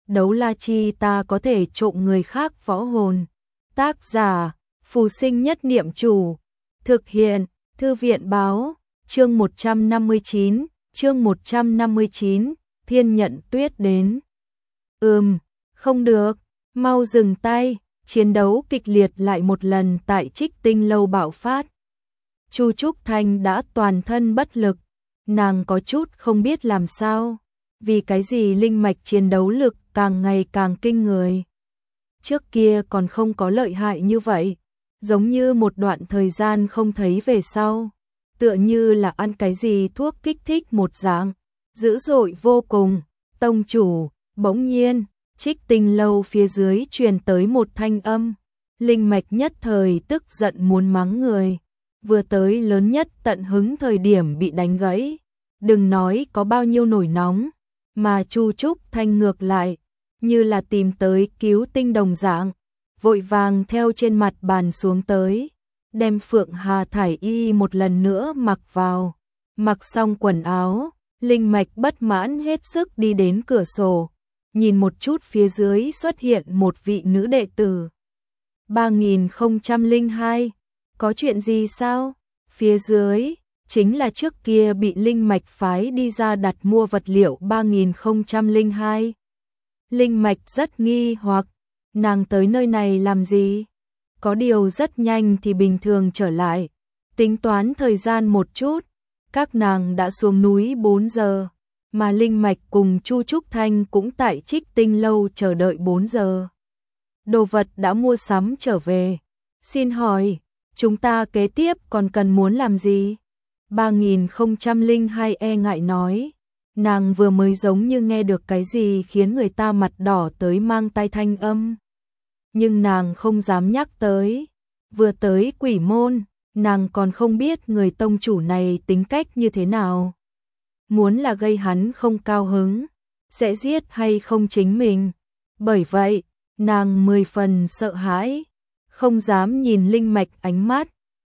đấu la chi ta có thể trộm người khác võ hồn. Tác giả, Phù Sinh Nhất Niệm Chủ. Thực hiện, Thư viện báo, chương 159, Thiên Nhận Tuyết đến. Không được, mau dừng tay, chiến đấu kịch liệt lại một lần tại Trích Tinh lâu bạo phát. Chu Trúc Thanh đã toàn thân bất lực, nàng có chút không biết làm sao, vì cái gì linh mạch chiến đấu lực càng ngày càng kinh người. Trước kia còn không có lợi hại như vậy, giống như một đoạn thời gian không thấy về sau, tựa như là ăn cái gì thuốc kích thích một dạng, dữ dội vô cùng. Tông chủ, bỗng nhiên, Trích Tinh lâu phía dưới truyền tới một thanh âm, linh mạch nhất thời tức giận muốn mắng người, vừa tới lớn nhất tận hứng thời điểm bị đánh gãy, đừng nói có bao nhiêu nổi nóng, mà Chu Trúc Thanh ngược lại, như là tìm tới cứu tinh đồng dạng, vội vàng theo trên mặt bàn xuống tới, đem Phượng Hà thải y một lần nữa mặc vào, mặc xong quần áo, linh mạch bất mãn hết sức đi đến cửa sổ, nhìn một chút phía dưới xuất hiện một vị nữ đệ tử. 3002, có chuyện gì sao? Phía dưới, chính là trước kia bị linh mạch phái đi ra đặt mua vật liệu 3002. Linh mạch rất nghi hoặc, nàng tới nơi này làm gì? Có điều rất nhanh thì bình thường trở lại, tính toán thời gian một chút, các nàng đã xuống núi 4 giờ, mà linh mạch cùng Chu Trúc Thanh cũng tại Trích Tinh lâu chờ đợi 4 giờ. Đồ vật đã mua sắm trở về, xin hỏi, chúng ta kế tiếp còn cần muốn làm gì? 3002 e ngại nói, nàng vừa mới giống như nghe được cái gì khiến người ta mặt đỏ tới mang tai thanh âm. Nhưng nàng không dám nhắc tới, vừa tới Quỷ môn, nàng còn không biết người tông chủ này tính cách như thế nào. Muốn là gây hắn không cao hứng, sẽ giết hay không chính mình. Bởi vậy, nàng 10 phần sợ hãi, không dám nhìn linh mạch ánh mắt.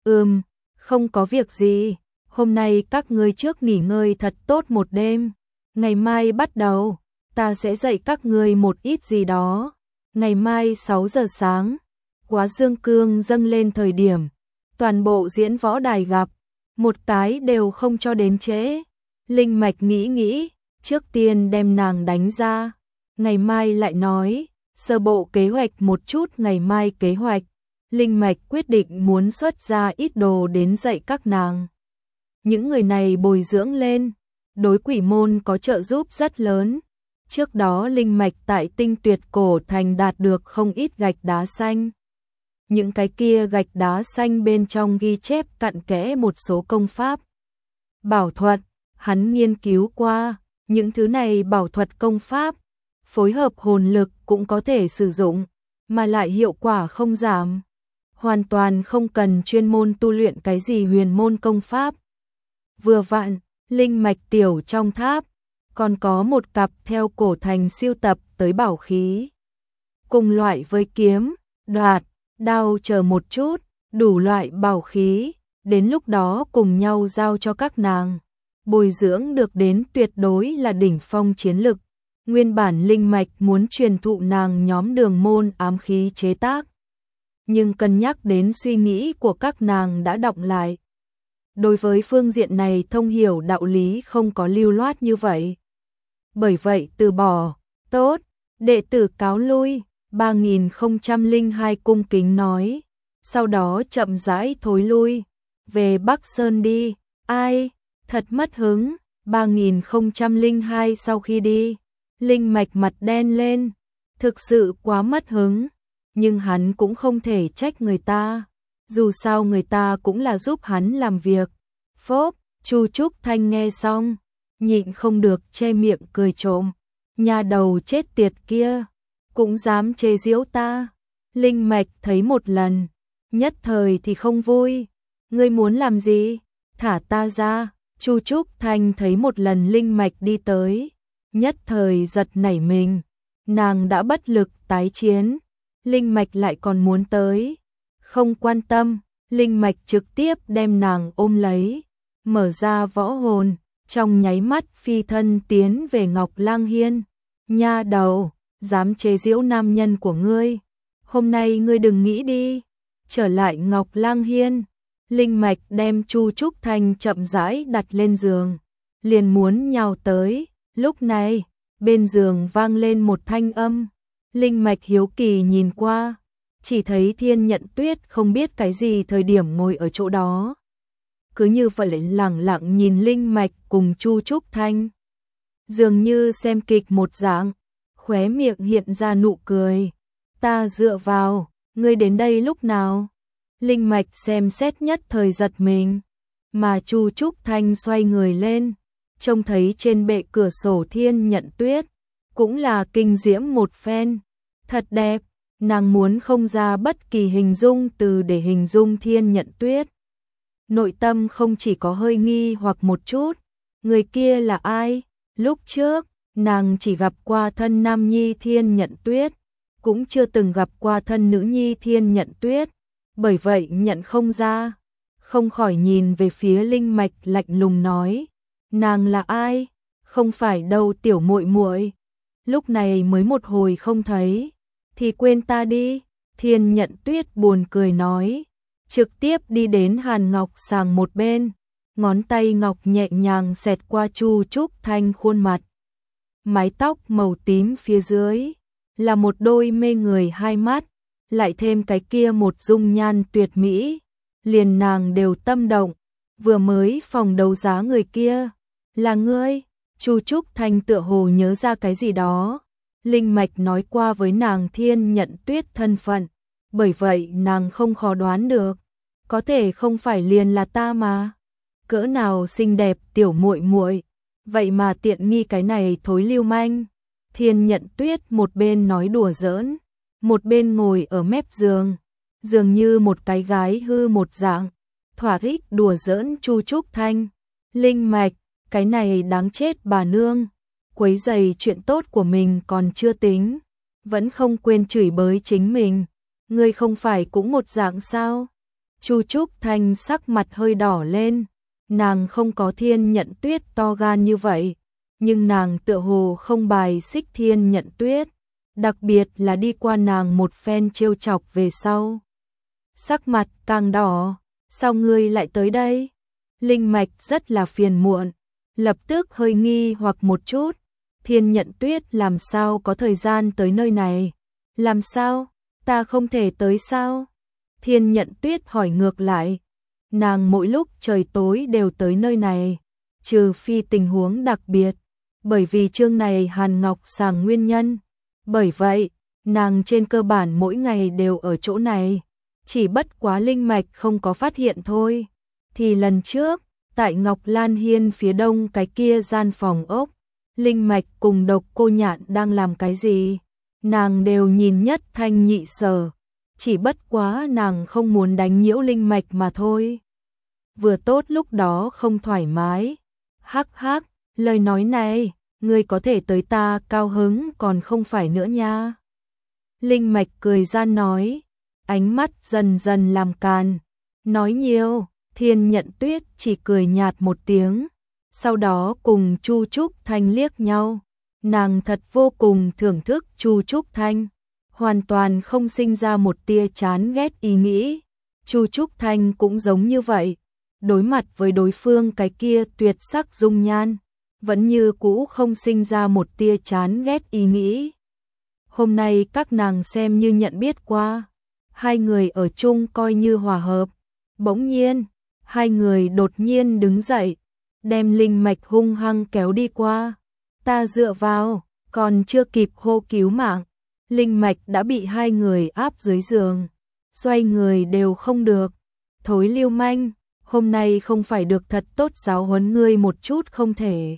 Không có việc gì, hôm nay các ngươi trước nghỉ ngơi thật tốt một đêm. Ngày mai bắt đầu, ta sẽ dạy các ngươi một ít gì đó. Ngày mai 6 giờ sáng, quá dương cương dâng lên thời điểm, toàn bộ diễn võ đài gặp, một cái đều không cho đến trễ. Linh mạch nghĩ, trước tiên đem nàng đánh ra, ngày mai lại nói, sơ bộ kế hoạch một chút ngày mai kế hoạch. Linh mạch quyết định muốn xuất ra ít đồ đến dạy các nàng. Những người này bồi dưỡng lên, đối Quỷ môn có trợ giúp rất lớn. Trước đó linh mạch tại Tinh Tuyệt Cổ Thành đạt được không ít gạch đá xanh. Những cái kia gạch đá xanh bên trong ghi chép cặn kẽ một số công pháp, bảo thuật, hắn nghiên cứu qua, những thứ này bảo thuật công pháp, phối hợp hồn lực cũng có thể sử dụng, mà lại hiệu quả không giảm. Hoàn toàn không cần chuyên môn tu luyện cái gì huyền môn công pháp. Vừa vặn, linh mạch tiểu trong tháp, còn có một cặp theo cổ thành siêu tập tới bảo khí. Cùng loại với kiếm, đoạt, đao chờ một chút, đủ loại bảo khí, đến lúc đó cùng nhau giao cho các nàng. Bồi dưỡng được đến tuyệt đối là đỉnh phong chiến lực. Nguyên bản linh mạch muốn truyền thụ nàng nhóm đường môn ám khí chế tác. Nhưng cân nhắc đến suy nghĩ của các nàng đã đọng lại. Đối với phương diện này thông hiểu đạo lý không có lưu loát như vậy. Bởi vậy từ bỏ, tốt, đệ tử cáo lui, 3002 cung kính nói. Sau đó chậm rãi thối lui, về Bắc Sơn đi, ai, thật mất hứng, 3002 sau khi đi, linh mạch mặt đen lên, thực sự quá mất hứng, nhưng hắn cũng không thể trách người ta, dù sao người ta cũng là giúp hắn làm việc. Phốp, Chu Trúc Thanh nghe xong, nhịn không được che miệng cười trộm, nhà đầu chết tiệt kia, cũng dám chế giễu ta. Linh mạch thấy một lần, nhất thời thì không vui, ngươi muốn làm gì, thả ta ra. Chu Trúc Thanh thấy một lần linh mạch đi tới, nhất thời giật nảy mình, nàng đã bất lực tái chiến, linh mạch lại còn muốn tới, không quan tâm, linh mạch trực tiếp đem nàng ôm lấy, mở ra võ hồn, trong nháy mắt phi thân tiến về Ngọc Lang Hiên. Nha đầu, dám chế giễu nam nhân của ngươi. Hôm nay ngươi đừng nghĩ đi. Trở lại Ngọc Lang Hiên, Linh Mạch đem Chu Trúc Thanh chậm rãi đặt lên giường, liền muốn nhào tới. Lúc này, bên giường vang lên một thanh âm. Linh Mạch hiếu kỳ nhìn qua, chỉ thấy Thiên Nhận Tuyết không biết cái gì thời điểm ngồi ở chỗ đó. Cứ như vậy lẳng lặng nhìn Linh Mạch cùng Chu Trúc Thanh. Dường như xem kịch một dạng, khóe miệng hiện ra nụ cười. Ta dựa vào, ngươi đến đây lúc nào? Linh Mạch xem xét nhất thời giật mình, mà Chu Trúc Thanh xoay người lên, trông thấy trên bệ cửa sổ Thiên Nhận Tuyết, cũng là kinh diễm một phen, thật đẹp, nàng muốn không ra bất kỳ hình dung từ để hình dung Thiên Nhận Tuyết. Nội tâm không chỉ có hơi nghi hoặc một chút, người kia là ai? Lúc trước, nàng chỉ gặp qua thân nam nhi Thiên Nhận Tuyết, cũng chưa từng gặp qua thân nữ nhi Thiên Nhận Tuyết, bởi vậy nhận không ra, không khỏi nhìn về phía Linh Mạch lạnh lùng nói, nàng là ai? Không phải đâu tiểu muội muội, lúc này mới một hồi không thấy, thì quên ta đi. Thiên Nhận Tuyết buồn cười nói, trực tiếp đi đến Hàn Ngọc sàng một bên, ngón tay ngọc nhẹ nhàng xẹt qua Chu Trúc Thanh khuôn mặt. Mái tóc màu tím phía dưới là một đôi mê người hai mắt, lại thêm cái kia một dung nhan tuyệt mỹ, liền nàng đều tâm động. Vừa mới phòng đấu giá người kia là ngươi? Chu Trúc Thanh tựa hồ nhớ ra cái gì đó. Linh Mạch nói qua với nàng Thiên Nhận Tuyết thân phận, bởi vậy nàng không khó đoán được, có thể không phải liền là ta mà. Cỡ nào xinh đẹp tiểu muội muội, vậy mà tiện nghi cái này thối lưu manh. Thiên Nhận Tuyết một bên nói đùa giỡn, một bên ngồi ở mép giường, dường như một cái gái hư một dạng, thỏa thích đùa giỡn Chu Trúc Thanh. Linh Mạch, cái này đáng chết bà nương, quấy rầy chuyện tốt của mình còn chưa tính, vẫn không quên chửi bới chính mình, ngươi không phải cũng một dạng sao? Chu Trúc Thanh sắc mặt hơi đỏ lên, nàng không có Thiên Nhận Tuyết to gan như vậy, nhưng nàng tựa hồ không bài xích Thiên Nhận Tuyết, đặc biệt là đi qua nàng một phen trêu chọc về sau. Sắc mặt càng đỏ, sao ngươi lại tới đây? Linh Mạch rất là phiền muộn, lập tức hơi nghi hoặc một chút, Thiên Nhận Tuyết làm sao có thời gian tới nơi này? Làm sao? Ta không thể tới sao? Thiên Nhận Tuyết hỏi ngược lại, nàng mỗi lúc trời tối đều tới nơi này, trừ phi tình huống đặc biệt, bởi vì chương này Hàn Ngọc sàng nguyên nhân. Bởi vậy, nàng trên cơ bản mỗi ngày đều ở chỗ này, chỉ bất quá Linh Mạch không có phát hiện thôi. Thì lần trước, tại Ngọc Lan Hiên phía đông cái kia gian phòng ốc, Linh Mạch cùng Độc Cô Nhạn đang làm cái gì? Nàng đều nhìn nhất thanh nhị sở, chỉ bất quá nàng không muốn đánh nhiễu Linh Mạch mà thôi. Vừa tốt lúc đó không thoải mái. Hắc hắc, lời nói này, ngươi có thể tới ta cao hứng còn không phải nữa nha. Linh Mạch cười gian nói, ánh mắt dần dần làm càn. Nói nhiều, Thiên Nhận Tuyết chỉ cười nhạt một tiếng, sau đó cùng Chu Trúc Thanh liếc nhau. Nàng thật vô cùng thưởng thức Chu Trúc Thanh, hoàn toàn không sinh ra một tia chán ghét ý nghĩ. Chu Trúc Thanh cũng giống như vậy, đối mặt với đối phương cái kia tuyệt sắc dung nhan, vẫn như cũ không sinh ra một tia chán ghét ý nghĩ. Hôm nay các nàng xem như nhận biết qua, hai người ở chung coi như hòa hợp. Bỗng nhiên, hai người đột nhiên đứng dậy, đem Linh Mạch hung hăng kéo đi qua. Ta dựa vào, còn chưa kịp hô cứu mạng, Linh Mạch đã bị hai người áp dưới giường, xoay người đều không được. Thối lưu manh, hôm nay không phải được thật tốt giáo huấn ngươi một chút không thể.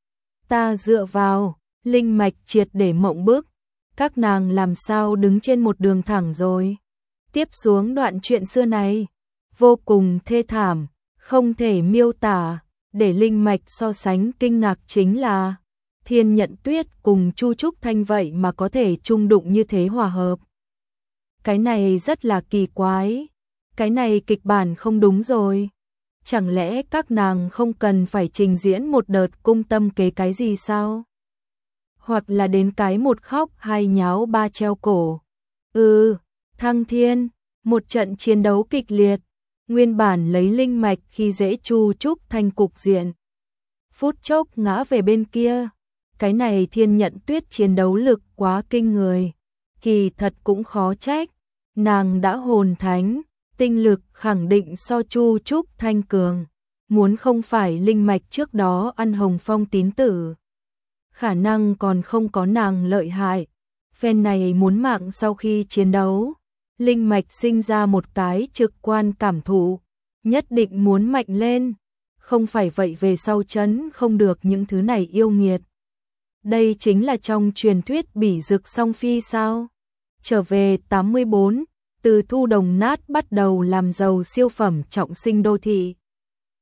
Ta dựa vào, Linh Mạch triệt để mộng bức, các nàng làm sao đứng trên một đường thẳng rồi. Tiếp xuống đoạn chuyện xưa này, vô cùng thê thảm, không thể miêu tả, để Linh Mạch so sánh kinh ngạc chính là Thiên Nhận Tuyết cùng Chu Trúc Thanh vậy mà có thể chung đụng như thế hòa hợp. Cái này rất là kỳ quái, cái này kịch bản không đúng rồi. Chẳng lẽ các nàng không cần phải trình diễn một đợt cung tâm kế cái gì sao? hoặc là đến cái một khóc hai nháo ba treo cổ. Thăng Thiên, một trận chiến đấu kịch liệt, nguyên bản lấy linh mạch khi dễ Chu Trúc thành cục diện. Phút chốc ngã về bên kia, cái này Thiên Nhận Tuyết chiến đấu lực quá kinh người, kỳ thật cũng khó trách, nàng đã hồn thánh, tinh lực khẳng định so Chu Trúc Thanh cường, muốn không phải linh mạch trước đó ăn Hồng Phong tín tử, khả năng còn không có nàng lợi hại, phen này muốn mạng sau khi chiến đấu, linh mạch sinh ra một cái trực quan cảm thụ, nhất định muốn mạnh lên, không phải vậy về sau chấn không được những thứ này yêu nghiệt. Đây chính là trong truyền thuyết bỉ dực song phi sao? Trở về 84, từ thu đồng nát bắt đầu làm giàu siêu phẩm trọng sinh đô thị.